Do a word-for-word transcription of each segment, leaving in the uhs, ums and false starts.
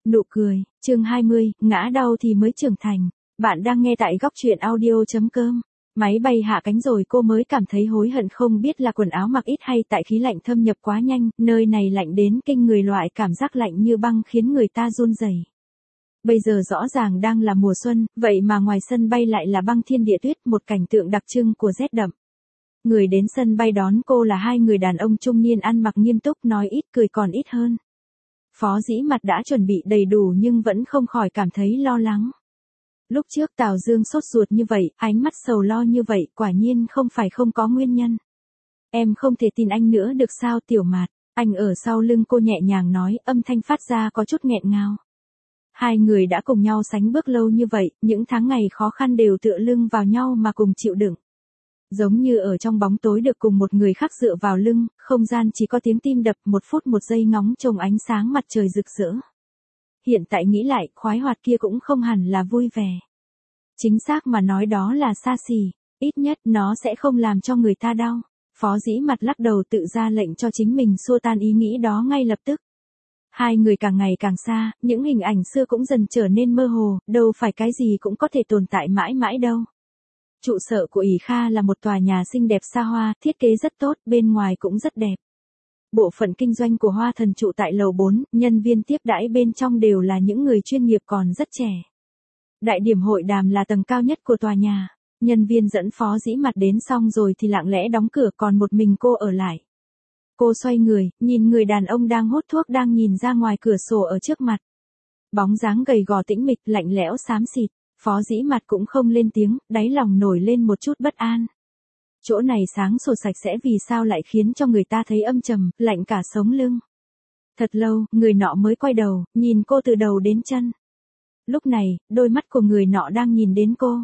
Nụ cười, chương hai mươi, ngã đau thì mới trưởng thành. Bạn đang nghe tại góc truyện audio chấm com. Máy bay hạ cánh rồi cô mới cảm thấy hối hận không biết là quần áo mặc ít hay tại khí lạnh thâm nhập quá nhanh, nơi này lạnh đến kinh người, loại cảm giác lạnh như băng khiến người ta run rẩy. Bây giờ rõ ràng đang là mùa xuân, vậy mà ngoài sân bay lại là băng thiên địa tuyết, một cảnh tượng đặc trưng của rét đậm. Người đến sân bay đón cô là hai người đàn ông trung niên ăn mặc nghiêm túc, nói ít cười còn ít hơn. Phó Dĩ Mặt đã chuẩn bị đầy đủ nhưng vẫn không khỏi cảm thấy lo lắng. Lúc trước Tào Dương sốt ruột như vậy, ánh mắt sầu lo như vậy, quả nhiên không phải không có nguyên nhân. Em không thể tin anh nữa được sao Tiểu Mạt? Anh ở sau lưng cô nhẹ nhàng nói, âm thanh phát ra có chút nghẹn ngào. Hai người đã cùng nhau sánh bước lâu như vậy, những tháng ngày khó khăn đều tựa lưng vào nhau mà cùng chịu đựng. Giống như ở trong bóng tối được cùng một người khác dựa vào lưng, không gian chỉ có tiếng tim đập, một phút một giây ngóng trông ánh sáng mặt trời rực rỡ. Hiện tại nghĩ lại, khoái hoạt kia cũng không hẳn là vui vẻ. Chính xác mà nói đó là xa xỉ, ít nhất nó sẽ không làm cho người ta đau. Phó Dĩ Mặt lắc đầu tự ra lệnh cho chính mình xua tan ý nghĩ đó ngay lập tức. Hai người càng ngày càng xa, những hình ảnh xưa cũng dần trở nên mơ hồ, đâu phải cái gì cũng có thể tồn tại mãi mãi đâu. Trụ sở của ỷ Kha là một tòa nhà xinh đẹp xa hoa, thiết kế rất tốt, bên ngoài cũng rất đẹp. Bộ phận kinh doanh của Hoa Thần trụ tại lầu bốn, nhân viên tiếp đãi bên trong đều là những người chuyên nghiệp còn rất trẻ. Đại điểm hội đàm là tầng cao nhất của tòa nhà. Nhân viên dẫn Phó Dĩ Mặt đến xong rồi thì lặng lẽ đóng cửa, còn một mình cô ở lại. Cô xoay người, nhìn người đàn ông đang hút thuốc đang nhìn ra ngoài cửa sổ ở trước mặt. Bóng dáng gầy gò tĩnh mịch, lạnh lẽo xám xịt. Phó Dĩ Mặt cũng không lên tiếng, đáy lòng nổi lên một chút bất an. Chỗ này sáng sủa sạch sẽ vì sao lại khiến cho người ta thấy âm trầm, lạnh cả sống lưng. Thật lâu, người nọ mới quay đầu, nhìn cô từ đầu đến chân. Lúc này, đôi mắt của người nọ đang nhìn đến cô.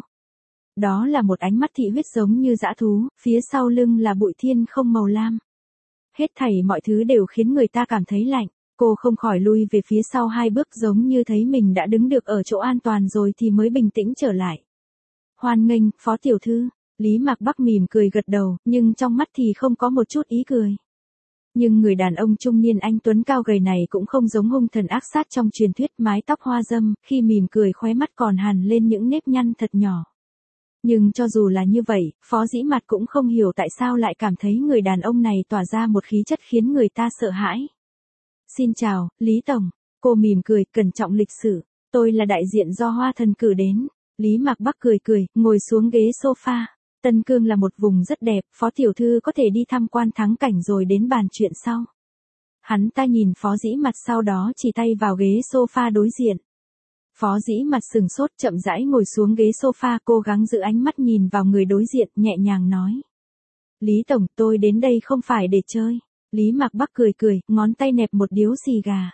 Đó là một ánh mắt thị huyết giống như dã thú, phía sau lưng là bụi thiên không màu lam. Hết thảy mọi thứ đều khiến người ta cảm thấy lạnh. Cô không khỏi lui về phía sau hai bước, giống như thấy mình đã đứng được ở chỗ an toàn rồi thì mới bình tĩnh trở lại. Hoan nghênh, Phó tiểu thư. Lý Mạc Bắc mỉm cười gật đầu, nhưng trong mắt thì không có một chút ý cười. Nhưng người đàn ông trung niên anh tuấn cao gầy này cũng không giống hung thần ác sát trong truyền thuyết, mái tóc hoa dâm, khi mỉm cười khóe mắt còn hằn lên những nếp nhăn thật nhỏ. Nhưng cho dù là như vậy, Phó Dĩ Mặt cũng không hiểu tại sao lại cảm thấy người đàn ông này tỏa ra một khí chất khiến người ta sợ hãi. Xin chào, Lý Tổng. Cô mỉm cười, cẩn trọng lịch sự. Tôi là đại diện do Hoa Thần cử đến. Lý Mạc Bắc cười cười, ngồi xuống ghế sofa. Tân Cương là một vùng rất đẹp, Phó tiểu thư có thể đi tham quan thắng cảnh rồi đến bàn chuyện sau. Hắn ta nhìn Phó Dĩ Mặt, sau đó chỉ tay vào ghế sofa đối diện. Phó Dĩ Mặt sừng sốt, chậm rãi ngồi xuống ghế sofa, cố gắng giữ ánh mắt nhìn vào người đối diện, nhẹ nhàng nói. Lý Tổng, tôi đến đây không phải để chơi. Lý Mạc Bắc cười cười, ngón tay nẹp một điếu xì gà.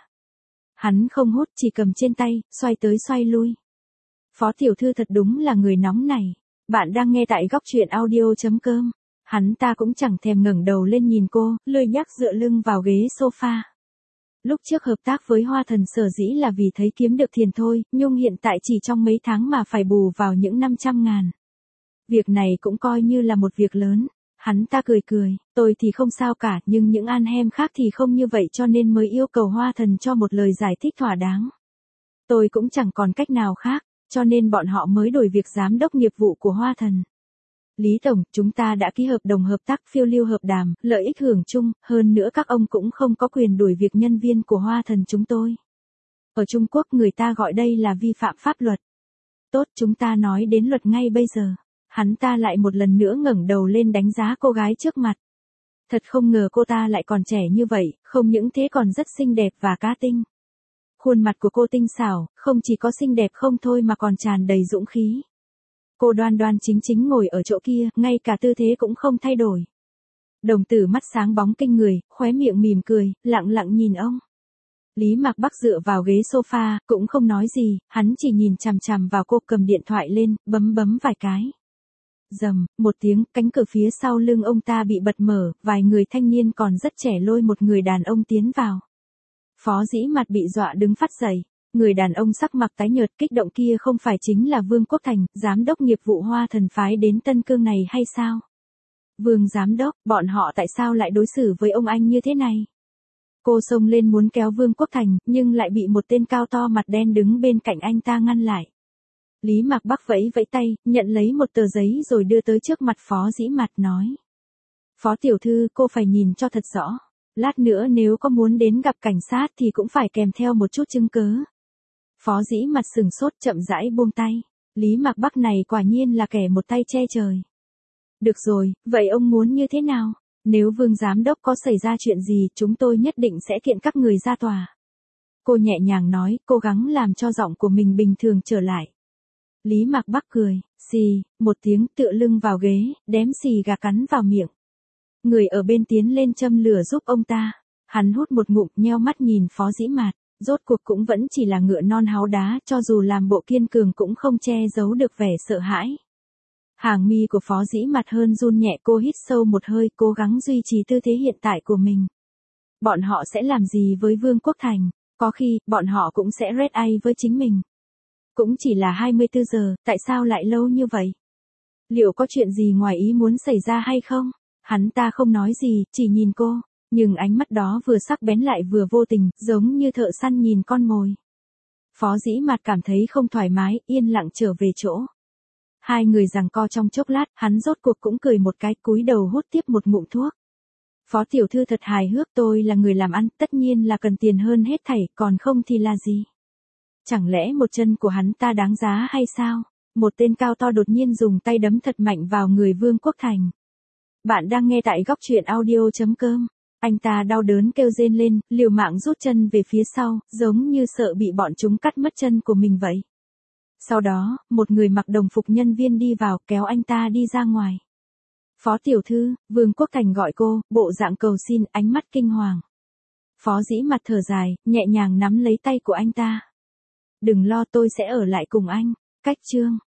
Hắn không hút, chỉ cầm trên tay, xoay tới xoay lui. Phó tiểu thư thật đúng là người nóng này. Bạn đang nghe tại góc truyện audio chấm com. Hắn ta cũng chẳng thèm ngẩng đầu lên nhìn cô, lười nhác dựa lưng vào ghế sofa. Lúc trước hợp tác với Hoa Thần sở dĩ là vì thấy kiếm được tiền thôi, nhưng hiện tại chỉ trong mấy tháng mà phải bù vào những năm trăm ngàn. Việc này cũng coi như là một việc lớn. Hắn ta cười cười, tôi thì không sao cả, nhưng những an hem khác thì không như vậy, cho nên mới yêu cầu Hoa Thần cho một lời giải thích thỏa đáng. Tôi cũng chẳng còn cách nào khác, cho nên bọn họ mới đổi việc giám đốc nghiệp vụ của Hoa Thần. Lý Tổng, chúng ta đã ký hợp đồng hợp tác, phiêu lưu hợp đàm, lợi ích hưởng chung, hơn nữa các ông cũng không có quyền đuổi việc nhân viên của Hoa Thần chúng tôi. Ở Trung Quốc người ta gọi đây là vi phạm pháp luật. Tốt, chúng ta nói đến luật ngay bây giờ. Hắn ta lại một lần nữa ngẩng đầu lên đánh giá cô gái trước mặt. Thật không ngờ cô ta lại còn trẻ như vậy, không những thế còn rất xinh đẹp và cá tinh. Khuôn mặt của cô tinh xảo, không chỉ có xinh đẹp không thôi mà còn tràn đầy dũng khí. Cô đoan đoan chính chính ngồi ở chỗ kia, ngay cả tư thế cũng không thay đổi. Đồng tử mắt sáng bóng kinh người, khóe miệng mỉm cười, lặng lặng nhìn ông. Lý Mạc Bắc dựa vào ghế sofa, cũng không nói gì, hắn chỉ nhìn chằm chằm vào cô, cầm điện thoại lên, bấm bấm vài cái. Rầm, một tiếng, cánh cửa phía sau lưng ông ta bị bật mở, vài người thanh niên còn rất trẻ lôi một người đàn ông tiến vào. Phó Dĩ Mặt bị dọa đứng phát dậy. Người đàn ông sắc mặt tái nhợt, kích động kia không phải chính là Vương Quốc Thành, giám đốc nghiệp vụ Hoa Thần phái đến Tân Cương này hay sao? Vương giám đốc, bọn họ tại sao lại đối xử với ông anh như thế này? Cô xông lên muốn kéo Vương Quốc Thành, nhưng lại bị một tên cao to mặt đen đứng bên cạnh anh ta ngăn lại. Lý Mạc Bắc vẫy vẫy tay, nhận lấy một tờ giấy rồi đưa tới trước mặt Phó Dĩ Mạt nói. Phó tiểu thư, cô phải nhìn cho thật rõ. Lát nữa nếu có muốn đến gặp cảnh sát thì cũng phải kèm theo một chút chứng cứ. Phó Dĩ Mạt sừng sốt chậm rãi buông tay. Lý Mạc Bắc này quả nhiên là kẻ một tay che trời. Được rồi, vậy ông muốn như thế nào? Nếu Vương Giám Đốc có xảy ra chuyện gì chúng tôi nhất định sẽ kiện các người ra tòa. Cô nhẹ nhàng nói, cố gắng làm cho giọng của mình bình thường trở lại. Lý Mạc Bắc cười, xì, một tiếng tựa lưng vào ghế, đếm xì gà cắn vào miệng. Người ở bên tiến lên châm lửa giúp ông ta. Hắn hút một ngụm nheo mắt nhìn Phó Dĩ Mạt, rốt cuộc cũng vẫn chỉ là ngựa non háo đá, cho dù làm bộ kiên cường cũng không che giấu được vẻ sợ hãi. Hàng mi của Phó Dĩ Mạt hơn run nhẹ, cô hít sâu một hơi, cố gắng duy trì tư thế hiện tại của mình. Bọn họ sẽ làm gì với Vương Quốc Thành? Có khi, bọn họ cũng sẽ red eye với chính mình. Cũng chỉ là hai mươi tư giờ, tại sao lại lâu như vậy? Liệu có chuyện gì ngoài ý muốn xảy ra hay không? Hắn ta không nói gì, chỉ nhìn cô, nhưng ánh mắt đó vừa sắc bén lại vừa vô tình, giống như thợ săn nhìn con mồi. Phó Dĩ Mạt cảm thấy không thoải mái, yên lặng trở về chỗ. Hai người giằng co trong chốc lát, hắn rốt cuộc cũng cười một cái, cúi đầu hút tiếp một ngụm thuốc. Phó tiểu thư thật hài hước, tôi là người làm ăn, tất nhiên là cần tiền hơn hết thảy, còn không thì là gì? Chẳng lẽ một chân của hắn ta đáng giá hay sao? Một tên cao to đột nhiên dùng tay đấm thật mạnh vào người Vương Quốc Thành. Bạn đang nghe tại góc truyện audio chấm com. Anh ta đau đớn kêu rên lên, liều mạng rút chân về phía sau, giống như sợ bị bọn chúng cắt mất chân của mình vậy. Sau đó, một người mặc đồng phục nhân viên đi vào, kéo anh ta đi ra ngoài. Phó tiểu thư, Vương Quốc Thành gọi cô, bộ dạng cầu xin, ánh mắt kinh hoàng. Phó Dĩ Mạt thở dài, nhẹ nhàng nắm lấy tay của anh ta. Đừng lo, tôi sẽ ở lại cùng anh. Cách chương